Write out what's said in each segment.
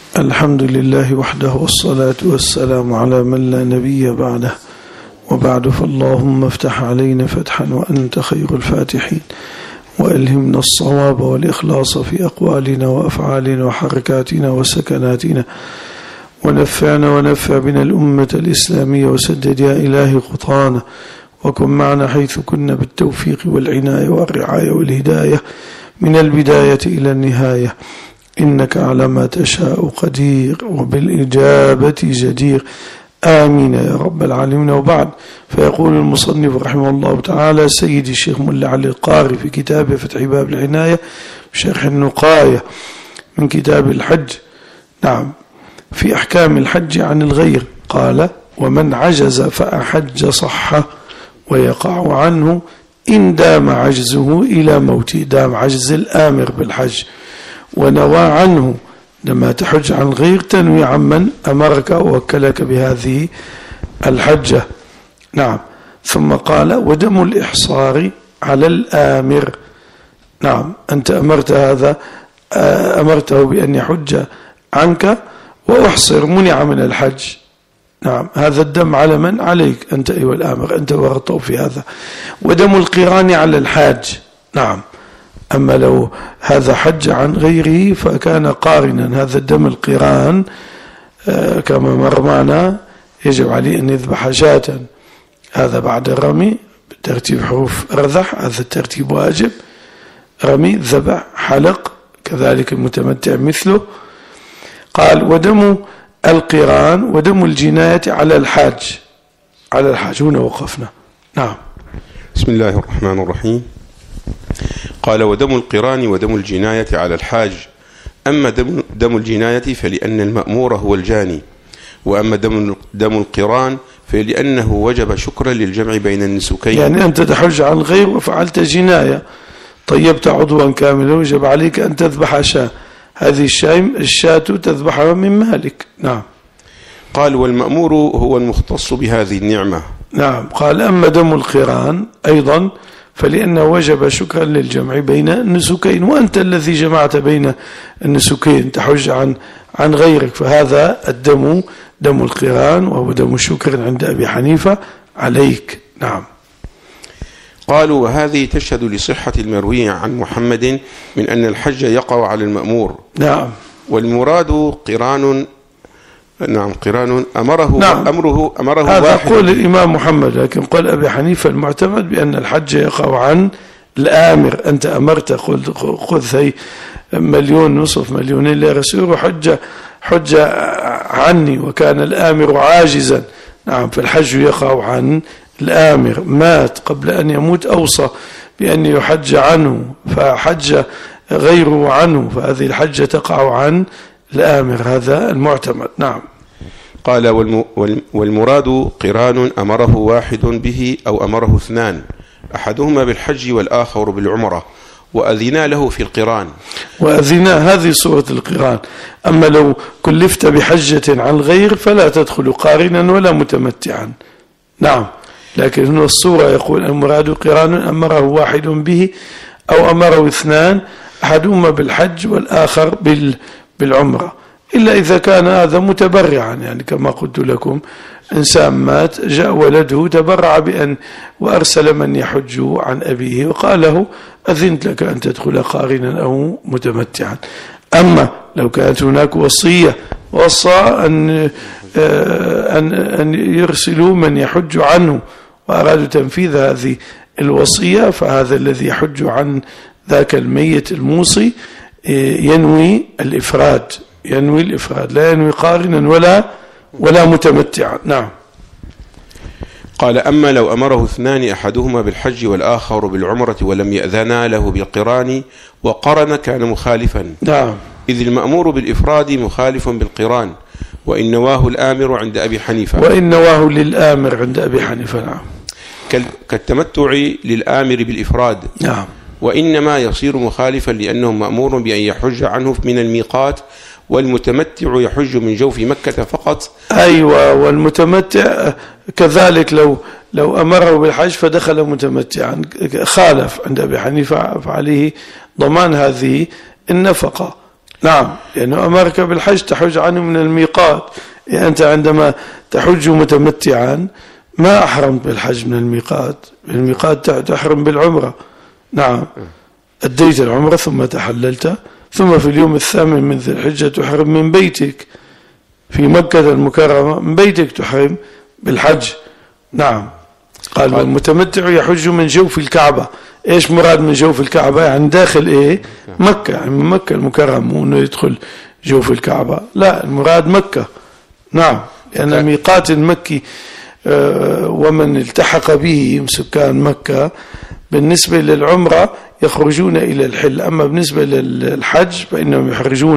الحمد لله وحده والصلاة والسلام على من لا نبي بعده، وبعد، فاللهم افتح علينا فتحا وأنت خير الفاتحين، وألهمنا الصواب والإخلاص في أقوالنا وأفعالنا وحركاتنا وسكناتنا، ونفعنا ونفع بنا الأمة الإسلامية، وسدد يا إلهي خطانا، وكن معنا حيث كنا بالتوفيق والعناية والرعاية والهداية من البداية إلى النهاية، إنك على ما تشاء قدير وبالإجابة جدير، آمين يا رب العالمين. وبعد، فيقول المصنف رحمه الله تعالى سيدي الشيخ ملا علي القاري في كتابه فتح باب العناية بشرح النقاية من كتاب الحج، نعم، في أحكام الحج عن الغير، قال: ومن عجز فأحج صح ويقع عنه إن دام عجزه إلى موته، دام عجز الآمر بالحج ونوى عنه، لما تحج عن غير تنوي عمن أمرك ووكلك بهذه الحجة، نعم. ثم قال: ودم الإحصار على الآمر، نعم، أنت أمرته بأن يحج عنك وأحصر، منع من الحج، نعم، هذا الدم على من؟ عليك أنت أيها الآمر، أنت ورطه في هذا. ودم القران على الحاج، نعم، أما لو هذا حج عن غيره فكان قارنا، هذا الدم القران كما مر معنا يجب عليه أن يذبح شاة، هذا بعد الرمي بترتيب حروف رذح، هذا الترتيب واجب، رمي، ذبح، حلق، كذلك المتمتع مثله. قال: ودم القران ودم الجناية على الحاج، على الحاج، هنا وقفنا، نعم. بسم الله الرحمن الرحيم. قال: ودم القران ودم الجناية على الحاج، أما دم الجناية فلأن المأمور هو الجاني، وأما دم القران فلأنه وجب شكرا للجمع بين النسكين. يعني أنت تحج عن غير وفعلت جناية، طيبت عضوا كاملا، وجب عليك أن تذبح شاة، هذه الشاة تذبحها من مالك، نعم. قال: والمأمور هو المختص بهذه النعمة، نعم. قال: أما دم القران أيضا فلأنه وجب شكرا للجمع بين النسكين، وأنت الذي جمعت بين النسكين، تحج عن غيرك، فهذا الدم دم القران وهو دم شكر عند أبي حنيفة عليك، نعم. قالوا: وهذه تشهد لصحة المروي عن محمد من أن الحج يقع على المأمور، نعم. والمراد قران، نعم، قران أمره، نعم. أمره هذا واحد. قول الإمام محمد، لكن قال أبي حنيفة المعتمد بأن الحج يقع عن الآمر، أنت أمرت، خذ هي 1.5 مليون لرسول حج عني، وكان الآمر عاجزا، نعم، فالحج يقع عن الآمر، مات قبل أن يموت أوصى بأن يحج عنه فحج غيره عنه، فهذه الحجة تقع عن الآمر، هذا المعتمد، نعم. قال: والمراد قران أمره واحد به أو أمره 2، أحدهما بالحج والآخر بالعمرة، وأذنا له في القران. وأذنا، هذه صورة القران. أما لو كلفت بحجة عن غير فلا تدخل قارنا ولا متمتعا، نعم. لكن هنا الصورة يقول: المراد قران أمره واحد به أو أمره 2، أحدهما بالحج والآخر بالعمرة، إلا إذا كان هذا متبرعا، يعني كما قلت لكم، إنسان مات، جاء ولده تبرع بأن وأرسل من يحج عن أبيه وقال له: أذنت لك أن تدخل قارنا أو متمتعا. أما لو كانت هناك وصية وصى أن يرسلوا من يحج عنه وأرادوا تنفيذ هذه الوصية، فهذا الذي يحج عن ذاك الميت الموصي ينوي الإفراد، لا ينوي قارنا ولا متمتعا، نعم. قال: أما لو أمره 2، أحدهما بالحج والآخر بالعمرة، ولم يأذنا له بالقران وقرن، كان مخالفا، نعم، إذ المأمور بالإفراد مخالف بالقران، وإن نواه الآمر عند أبي حنيفة، وإن نواه للآمر عند أبي حنيفة، نعم، كالتمتع للآمر بالإفراد، نعم، وإنما يصير مخالفا لأنه مأمور بأن يحج عنه من الميقات، والمتمتع يحج من جوف مكة فقط. أيوة، والمتمتع كذلك لو أمره بالحج فدخل متمتعا خالف عند أبي حنيفة، فعليه ضمان هذه النفقة، نعم، لأنه أمرك بالحج تحج عنه من الميقات. يعني أنت عندما تحج متمتعا ما أحرمت بالحج من الميقات، الميقات تحرم بالعمرة. نعم، أديت العمرة ثم تحللت، ثم في اليوم الثامن من ذي الحجة تحرم من بيتك في مكة المكرمة، من بيتك تحرم بالحج. نعم، قال المتمتع يحج من جوف الكعبة. ايش مراد من جوف الكعبة؟ يعني داخل ايه؟ مكة، يعني من مكة المكرمة، مو انه يدخل جوف الكعبة، لا، المراد مكة. نعم، لأن الميقات المكي ومن التحق به سكان مكة بالنسبة للعمرة يخرجون إلى الحل، أما بالنسبة للحج فإنهم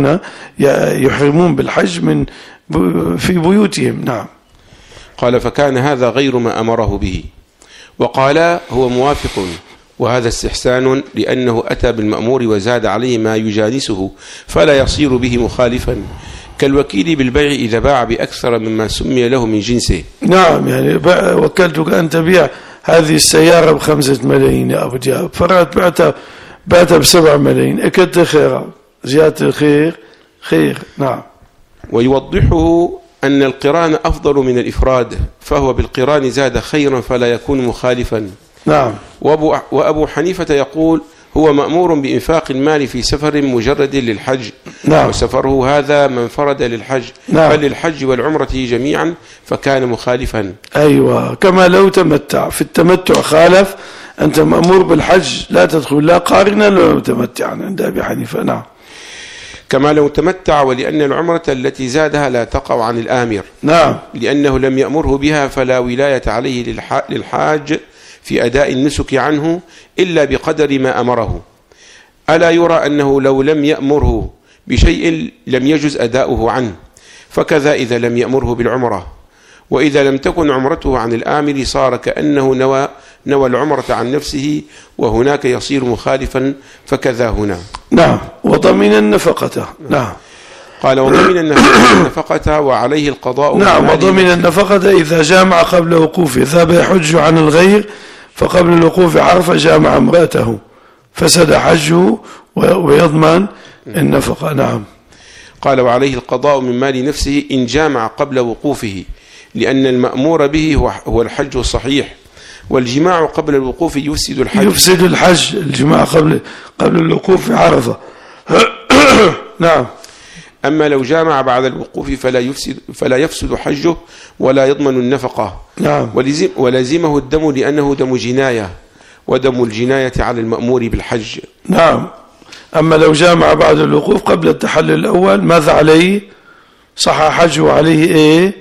يحرمون بالحج في بيوتهم. نعم. قال فكان هذا غير ما أمره به، وقال هو موافق، وهذا استحسان لأنه أتى بالمأمور وزاد عليه ما يجانسه فلا يصير به مخالفا، كالوكيل بالبيع إذا باع بأكثر مما سمي له من جنسه. نعم، يعني وكلتك أن تبيع هذه السيارة ب5 ملايين يا أبو دياب، فرأت بعتها ب7 ملايين، أكدت خيرا، زيادة الخير خير. نعم. ويوضحه أن القران أفضل من الإفراد، فهو بالقران زاد خيرا فلا يكون مخالفا. نعم. وأبو حنيفة يقول هو مأمور بإنفاق المال في سفر مجرد للحج. نعم. وسفره هذا من فرد للحج. نعم. فللحج والعمرة جميعا، فكان مخالفا. أيوة، كما لو تمتع، في التمتع خالف، أنت مأمور بالحج لا تدخل لا قارنا ولا متمتعا عند أبي حنيفة. نعم. كما لو تمتع، ولأن العمرة التي زادها لا تقع عن الآمر. نعم. لأنه لم يأمره بها، فلا ولاية عليه للحاج في أداء النسك عنه إلا بقدر ما أمره. ألا يرى أنه لو لم يأمره بشيء لم يجز أداؤه عنه، فكذا إذا لم يأمره بالعمرة، وإذا لم تكن عمرته عن الآمر صار كأنه نوى العمرة عن نفسه، وهناك يصير مخالفا، فكذا هنا. نعم. وضمن النفقة. نعم. قال وضمن النفقة وعليه القضاء. نعم، وضمن النفقة إذا جامع قبل وقوفه، ذهب يحج عن الغير فقبل الوقوف عرفة جامع امرأته، فسد حجه ويضمن النفقة. نعم. قال وعليه القضاء من مال نفسه إن جامع قبل وقوفه، لأن المأمور به هو الحج الصحيح، والجماع قبل الوقوف يفسد الحج. يفسد الحج، الجماع قبل الوقوف في عرفة. نعم. أما لو جامع بعد الوقوف فلا يفسد حجه ولا يضمن النفقة. نعم. ولزمه الدم لأنه دم جناية، ودم الجناية على المأمور بالحج. نعم. أما لو جامع بعد الوقوف قبل التحلل الأول ماذا عليه؟ صح حجه، عليه إيه؟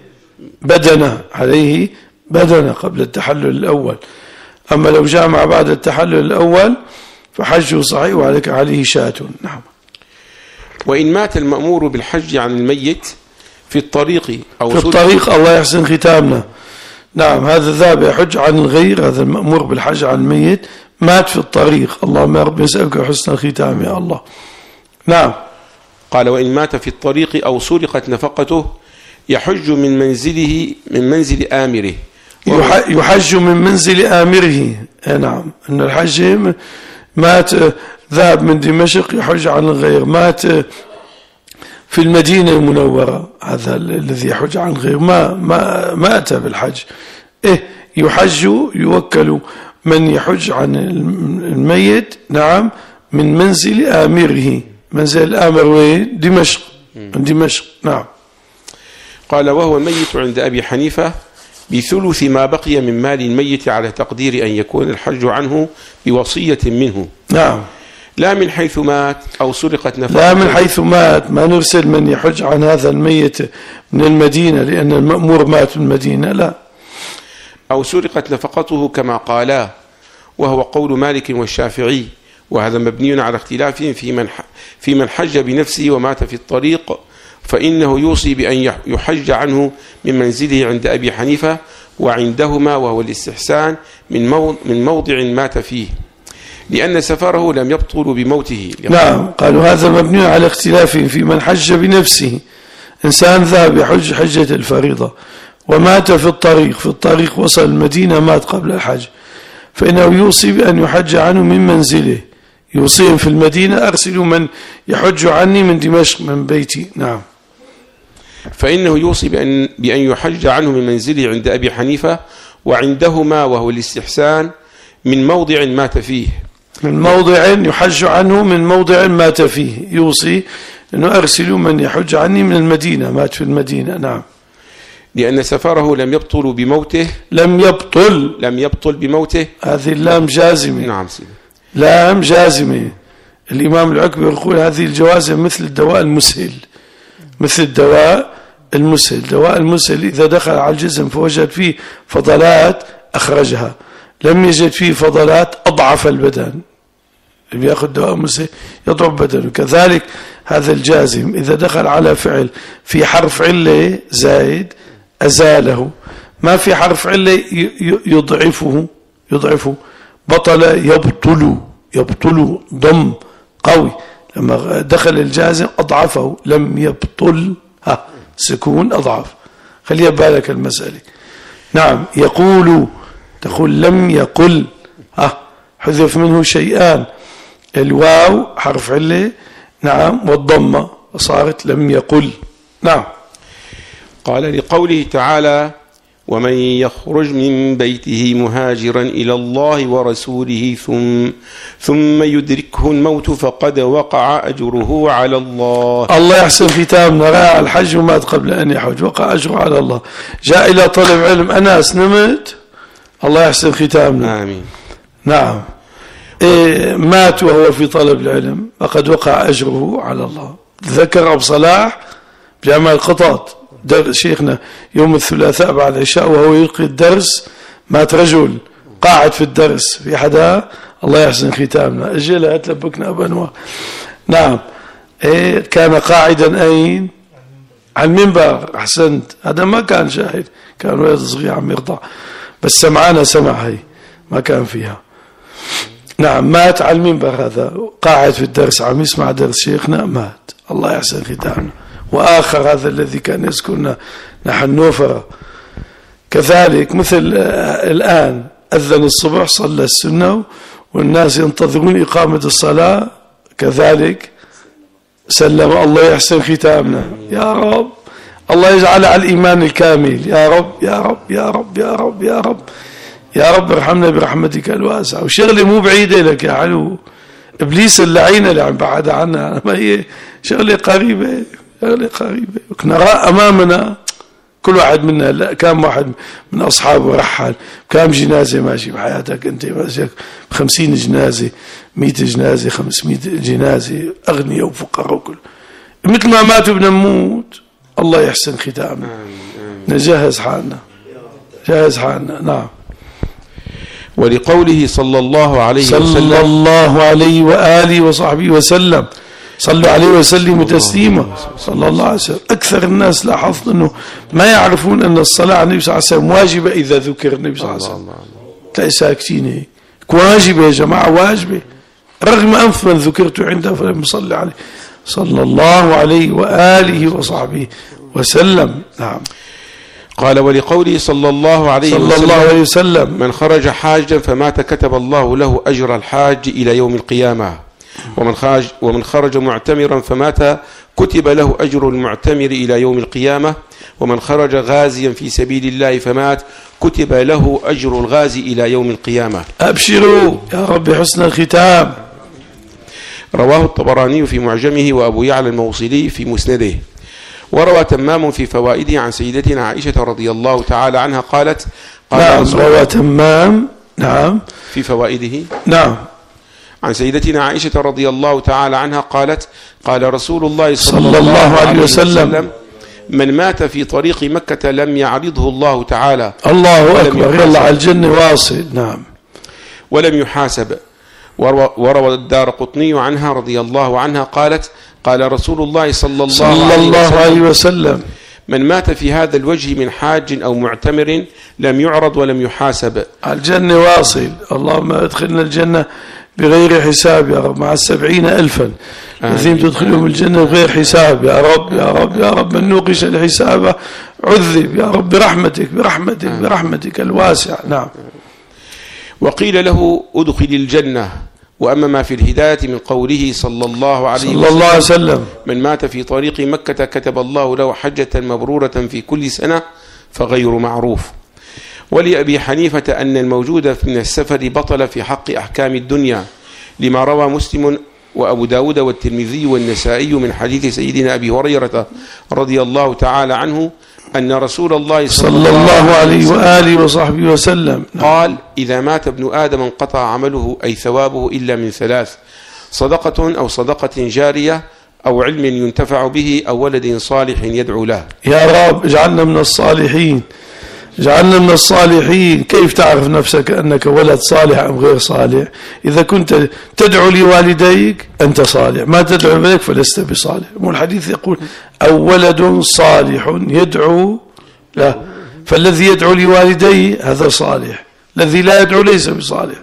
عليه بدنة قبل التحلل الأول. أما لو جامع بعد التحلل الأول فحجه صحيح عليه شاة. نعم. وإن مات المأمور بالحج عن الميت في الطريق أو في الطريق، الله يحسن ختامنا. نعم، هذا ذهب يحج عن الغير، هذا المأمور بالحج عن الميت مات في الطريق، اللهم يا رب نسألك حسن الختام يا الله. نعم. قال وإن مات في الطريق أو سرقت نفقته يحج من منزل آمره. يحج من منزل آمره. نعم، أن الحج مات ذهب من دمشق يحج عن الغير، مات في المدينة المنورة، هذا الذي يحج عن الغير ما أتى بالحج. يحج، يوكل من يحج عن الميت. نعم، من منزل آمره. منزل الآمر وين؟ دمشق. نعم. قال وهو الميت عند أبي حنيفة بثلث ما بقي من مال الميت، على تقدير أن يكون الحج عنه بوصية منه. نعم. لا من حيث مات أو سرقت نفقته. لا من حيث مات، ما نرسل من يحج عن هذا الميت من المدينة لأن المأمور مات في المدينة، لا. أو سرقت نفقته كما قالا، وهو قول مالك والشافعي، وهذا مبني على اختلاف في من حج بنفسه ومات في الطريق، فإنه يوصي بأن يحج عنه من منزله عند أبي حنيفة وعندهما، وهو الاستحسان من موضع مات فيه، لأن سفره لم يبطل بموته. نعم. قالوا هذا مبني على اختلاف في من حج بنفسه. إنسان ذهب يحج حجة الفريضة ومات في الطريق وصل المدينة، مات قبل الحج، فإنه يوصي بأن يحج عنه من منزله، يوصيهم في المدينة أرسلوا من يحج عني من دمشق من بيتي. نعم. فإنه يوصي بأن يحج عنه من منزله عند أبي حنيفة وعندهما، وهو الاستحسان، من موضع مات فيه، من موضع يحج عنه من موضع مات فيه، يوصي أنه أرسلوا من يحج عني من المدينة، مات في المدينة. نعم. لأن سفره لم يبطل بموته. لم يبطل بموته. هذه اللام جازمة. نعم سيدي. لام جازمة. الإمام العكبي يقول هذه الجوازم مثل الدواء المسهل، مثل الدواء المسهل. دواء المسهل إذا دخل على الجسم فوجد فيه فضلات أخرجها، لم يجد فيه فضلات أضعف البدن. اللي يأخذ دواء مسهل يضعف بدنه. كذلك هذا الجازم إذا دخل على فعل في حرف علة زائد أزاله، ما في حرف علة يضعفه. بطل يبطل ضم قوي، لما دخل الجازم أضعفه. لم يبطل سكون أضعف. خليها بالك المسألة. نعم. تقول لم يقل، حذف منه شيئان، الواو حرف علة، نعم، والضمة، صارت لم يقل. نعم. قال لقوله تعالى: ومن يخرج من بيته مهاجرا إلى الله ورسوله ثم يدركه الموت فقد وقع أجره على الله. الله يحسن ختامنا. راى الحج ومات قبل أن يحج، وقع أجره على الله. جاء إلى طلب علم، أناس نمت، الله يحسن ختامنا. آمين. نعم. مات وهو في طلب العلم، فقد وقع أجره على الله. ذكر أبو صلاح بجامع القطاط درس شيخنا يوم الثلاثاء بعد العشاء وهو يلقي الدرس، مات رجل قاعد في الدرس في حدا، الله يحسن ختامنا، اجلها تلبكنا أبنوه. نعم. كان قاعدا أين؟ على المنبر. أحسنت. هذا ما كان شاهد، كان ولد صغير عم يرضع، بس سمعنا سمع، هي ما كان فيها. نعم. مات على المنبر، هذا قاعد في الدرس عم يسمع درس شيخنا، مات، الله يحسن ختامنا. وآخر هذا الذي كان يسكننا نحن نوفر كذلك، مثل الآن أذن الصبح صلى السنة والناس ينتظرون إقامة الصلاة، كذلك سلم، الله يحسن ختامنا. يا رب الله يجعل على الإيمان الكامل، يا رب يا رب يا رب يا رب يا رب يا رب ارحمنا برحمتك الواسعة. وشغلة مو بعيدة لك يا علو، إبليس اللعينة اللي عم بعد عنها، ما هي شغلة قريبة، شغلة قريبة. نرى أمامنا كل واحد منا، كم واحد من أصحابه رحل، كم جنازة ماشي بحياتك أنت، ماشي 50 جنازة، 100 جنازة، 500 جنازة، أغنياء وفقراء وكل، مثل ما ماتوا بنموت. الله يحسن ختامنا. نجهز حالنا، جهز حالنا. نعم. ولقوله صلى الله عليه وسلم، صلى الله عليه وآله وصحبه وسلم، صلوا عليه وسلموا تسليما، صلى الله عليه وسلم. أكثر الناس لاحظت أنه ما يعرفون أن الصلاة على النبي صلى الله عليه وسلم واجبة إذا ذكر النبي صلى الله عليه وسلم. تلاقي ساكتين هيك، واجبة يا جماعة، واجبة، رغم أنف من ذكرت عنده فلم يصلي عليه، صلى الله عليه وآله وصحبه وسلم. نعم. قال ولقوله صلى الله عليه وسلم من خرج حاجا فمات كتب الله له أجر الحاج إلى يوم القيامة، ومن خرج معتمرا فمات كتب له أجر المعتمر إلى يوم القيامة، ومن خرج غازيا في سبيل الله فمات كتب له أجر الغازي إلى يوم القيامة. أبشروا يا رب حسن الختام. رواه الطبراني في معجمه وأبو يعلى الموصلي في مسنده. وروى تمام في فوائده عن سيدتنا عائشة رضي الله تعالى عنها قالت نعم. روى تمام نعم في فوائده نعم عن سيدتنا عائشة رضي الله تعالى عنها قالت قال رسول الله صلى الله عليه وسلم من مات في طريق مكة لم يعرضه الله تعالى، الله أكبر، يلا على الجنة واصل. نعم. ولم يحاسب. وروى الدارقطني عنها رضي الله عنها قالت قال رسول الله صلى الله عليه وسلم من مات في هذا الوجه من حاج أو معتمر لم يعرض ولم يحاسب. على الجنة واصل. اللهم ادخلنا الجنة بغير حساب يا رب، مع 70,000 الذين تدخلهم الجنة بغير حساب يا رب يا رب يا رب. من نوقش الحساب عذب يا رب برحمتك برحمتك برحمتك الواسعة. نعم. وقيل له ادخل الجنة وأما ما في الهداية من قوله صلى الله عليه وسلم من مات في طريق مكة كتب الله له حجة مبرورة في كل سنة فغير معروف. ولأبي حنيفة أن الموجود من السفر بطل في حق أحكام الدنيا، لما روى مسلم وأبو داود والترمذي والنسائي من حديث سيدنا أبي هريرة رضي الله تعالى عنه أن رسول الله صلى الله عليه وآله وصحبه وسلم قال: إذا مات ابن آدم انقطع عمله أي ثوابه إلا من ثلاث: صدقة أو صدقة جارية أو علم ينتفع به أو ولد صالح يدعو له. يا رب اجعلنا من الصالحين، اجعلنا من الصالحين. كيف تعرف نفسك أنك ولد صالح أم غير صالح؟ إذا كنت تدعو لوالديك أنت صالح، ما تدعو لوالديك فلست بصالح. والحديث يقول: أو ولد صالح يدعو له، فالذي يدعو لوالديه هذا صالح، الذي لا يدعو ليس بصالح.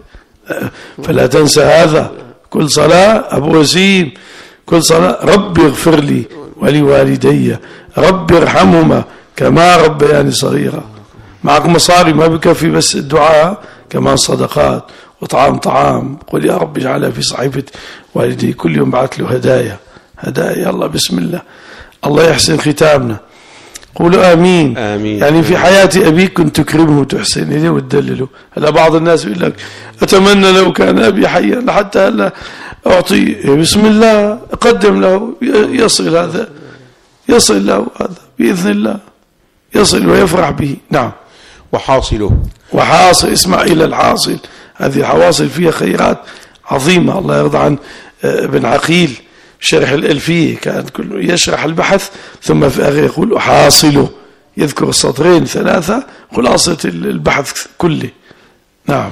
فلا تنسى هذا. كل صلاة أبو وسيم، كل صلاة: رب اغفر لي ولوالدي، رب ارحمهما كما ربياني صغيرا. معك مصاري ما بكفي بس الدعاء، كمان صدقات وطعام. قل يا رب اجعلها في صحيفة والدي، كل يوم بعث له هدايا. يلا بسم الله، الله يحسن ختامنا. قولوا آمين. آمين. يعني في حياة أبيك كنت تكرمه وتحسن إليه وتدلله. هلا بعض الناس يقول لك: أتمنى لو كان أبي حيا لحتى هلا أعطيه. بسم الله، أقدم له، يصل هذا، يصل له هذا بإذن الله، يصل ويفرح به. نعم. وحاصل، اسمع إلى الحاصل. هذه الحواصل فيها خيرات عظيمة. الله يرضى عن ابن عقيل شرح الألفية، كان كله يشرح البحث ثم في آخر يقول: حاصله، يذكر السطرين ثلاثة خلاصة البحث كله. نعم.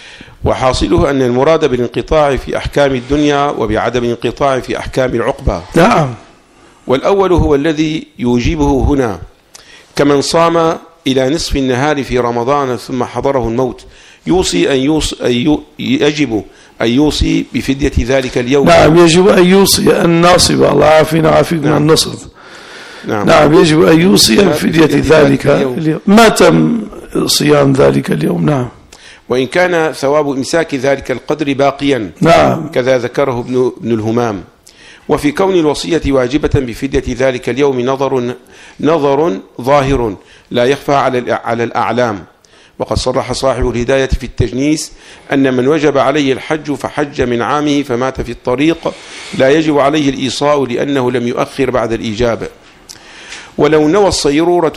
وحاصله أن المراد بالانقطاع في أحكام الدنيا وبعدم الانقطاع في أحكام العقبة. نعم. والأول هو الذي يوجبه هنا، كمن صام إلى نصف النهار في رمضان ثم حضره الموت، يجب أن يوصي بفدية ذلك اليوم. نعم، يجب أن يوصي الناصب. الله عافينا وعافيكم عن النصب. نعم، يجب أن يوصي بفدية ذلك اليوم ما تم صيام ذلك اليوم. نعم. وإن كان ثواب إمساك ذلك القدر باقيا. نعم. كذا ذكره ابن الهمام. وفي كون الوصية واجبة بفدية ذلك اليوم نظر ظاهر لا يخفى على الأعلام. وقد صرح صاحب الهداية في التجنيس أن من وجب عليه الحج فحج من عامه فمات في الطريق لا يجب عليه الإيصاء لأنه لم يؤخر بعد الإجابة. ولو نوى الصيرورة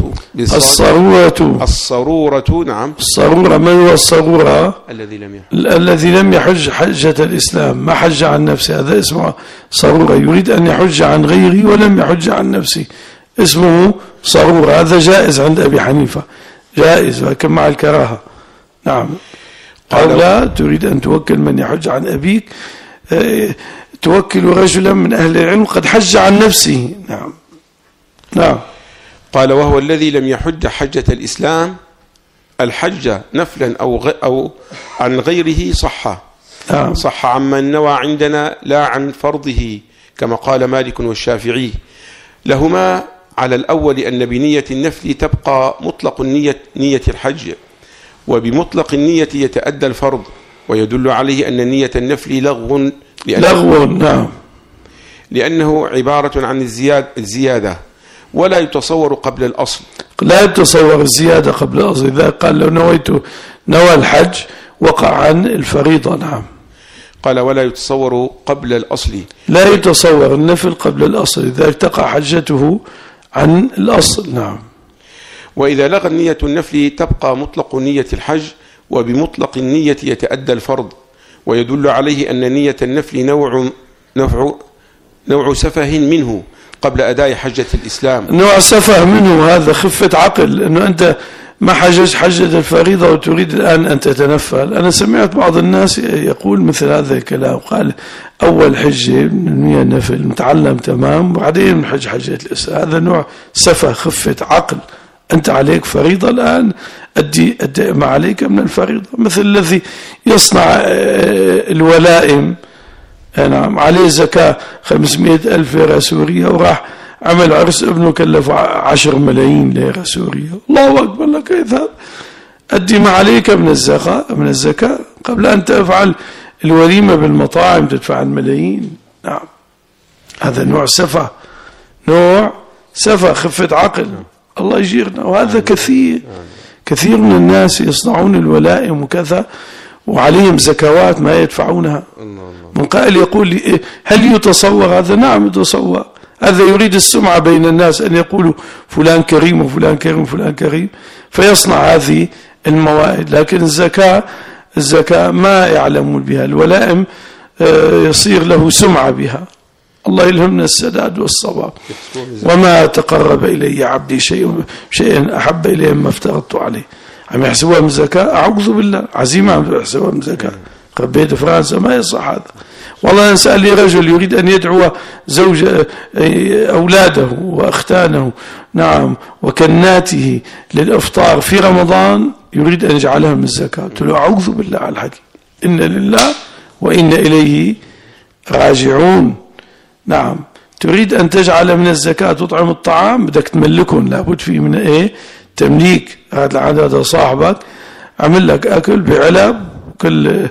الصرورة. نعم. الصرورة. من هو الصرورة؟ الذي لم يحج حجة الإسلام، ما حج عن نفسه، هذا اسمه صرورة. يريد أن يحج عن غيره ولم يحج عن نفسه، اسمه صرورة. هذا جائز عند أبي حنيفة، جائز، ولكن مع الكراهة. نعم. أو لا تريد أن توكل من يحج عن أبيك، توكل رجلا من أهل العلم قد حج عن نفسه. نعم. نعم. قال: وهو الذي لم يحج حجة الإسلام، الحج نفلا أو عن غيره صح. نعم. صح عمن نوى عندنا لا عن فرضه، كما قال مالك والشافعي. لهما على الأول أن بنية النفل تبقى مطلق نية الحج، وبمطلق النية يتأدى الفرض، ويدل عليه أن نية النفل لغو. نعم. لأنه عبارة عن الزيادة، ولا يتصور قبل الأصل. لا يتصور الزيادة قبل الأصل. إذا قال لو نوى الحج وقع عن الفريضة. نعم. قال: ولا يتصور قبل الأصل. لا يتصور النفل قبل الأصل إذا تقع حجته عن الأصل. نعم. وإذا لغى نية النفل تبقى مطلق نية الحج، وبمطلق النية يتأدى الفرض، ويدل عليه أن نية النفل نوع سفه منه قبل أداء حجة الإسلام. نوع سفه منه، هذا خفة عقل، أنه أنت ما حجج حجة الفريضة وتريد الآن أن تتنفل. أنا سمعت بعض الناس يقول مثل هذا الكلام، قال: أول حجة نية نفل متعلم تمام وبعدين نحج حجة الإسلام. هذا نوع سفه، خفة عقل. أنت عليك فريضة الآن، أدي ما عليك من الفريضة. مثل الذي يصنع الولائم، نعم، عليه زكاة 500,000 ليرة سورية، وراح عمل عرس ابنه كلف 10 ملايين ليرة سورية. الله أكبر لك، كيف هذا؟ أدي ما عليك من الزكاة قبل أن تفعل الوليمة بالمطاعم تدفع الملايين. نعم، هذا نوع سفة، نوع سفة، خفة عقل. الله يجيرنا. وهذا كثير من الناس يصنعون الولائم وكذا وعليهم زكوات ما يدفعونها. من قائل يقول لي هل يتصور هذا؟ نعم يتصور. هذا يريد السمعة بين الناس، أن يقولوا فلان كريم وفلان كريم وفلان كريم، فيصنع هذه الموائد. لكن الزكاة ما يعلمون بها. الولائم يصير له سمعة بها. الله يلهمنا السداد والصواب. وما تقرب إلي عبدي شيئا أحب إلي مما افترضت عليه. عم يحسبوها من زكاة؟ أعوذ بالله، عزيمة عم يحسبوها من زكاة. قبيت فرنسا ما يصح هذا. والله أنسأل لي رجل يريد أن يدعو أولاده وأختانه، نعم، وكناته للإفطار في رمضان، يريد أن يجعلها من الزكاة. قلت له أعوذ بالله على الحكي، إن لله وإن إليه راجعون. نعم، تريد أن تجعل من الزكاة تطعم الطعام، بدك تملكهم، لابد فيه من إيه؟ تمليك. هذا العدد صاحبك عمل لك أكل بعلب، كل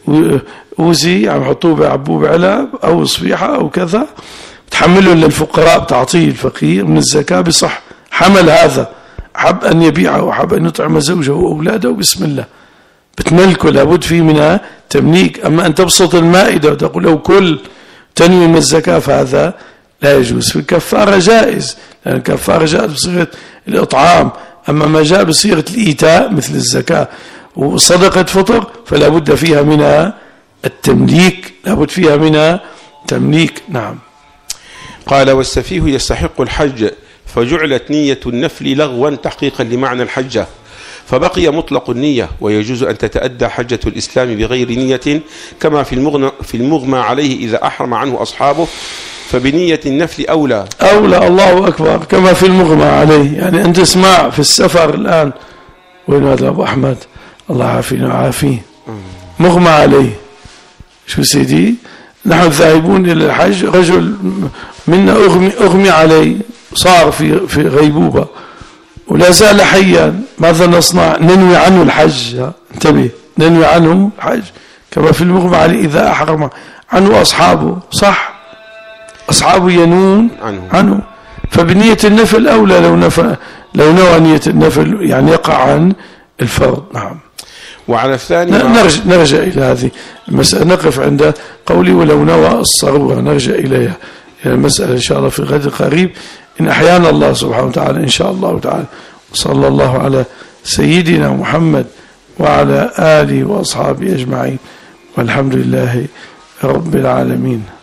وزي عم يحطوه بعبوه بعلب أو صفيحة أو كذا، تحمله للفقراء، بتعطيه الفقير من الزكاة بصح. حمل هذا، حب أن يبيعه وحب أن يطعم زوجه وأولاده، بسم الله بتملكه، لابد فيه منها تمليك. أما أن تبسط المائدة وتقول له كل تنوي من الزكاة، فهذا لا يجوز. في الكفارة جائز، لأن الكفارة جاءت بصيغة الإطعام. أما ما جاء بصيغة الإيتاء مثل الزكاة وصدقة فطر فلا بد فيها منها التمليك، لا بد فيها منها تمليك. نعم. قال والسفيه يستحق الحج، فجعلت نية النفل لغوا تحقيقا لمعنى الحجة، فبقي مطلق النية، ويجوز أن تتأدى حجة الإسلام بغير نية، كما في المغمى عليه إذا أحرم عنه أصحابه، فبنية النفل أولى. الله أكبر، كما في المغمى عليه. يعني أنت اسمع في السفر الآن، وين هذا أبو أحمد؟ الله عافينا وعافيه. مغمى عليه، شو سيدي؟ نحن ذاهبون إلى الحج، رجل منا أغمي عليه، صار في غيبوبة ولا زال حيا. ماذا نصنع؟ ننوي عنه الحج. انتبه، ننوي عنه الحج كما في المغمى عليه إذا أحرم عنه أصحابه. صح، أصحابه ينون عنه. فبنية النفل أولى لو نوى نية النفل، يعني يقع عن الفرض. نعم. وعلى الثاني نرجع إلى هذه المسألة، نقف عند قولي ولو نوى الصرورة، نرجع إليها إلى المسألة إن شاء الله في غد قريب إن أحيانا الله سبحانه وتعالى إن شاء الله تعالى. وصلى الله على سيدنا محمد وعلى آله وأصحابه أجمعين، والحمد لله رب العالمين.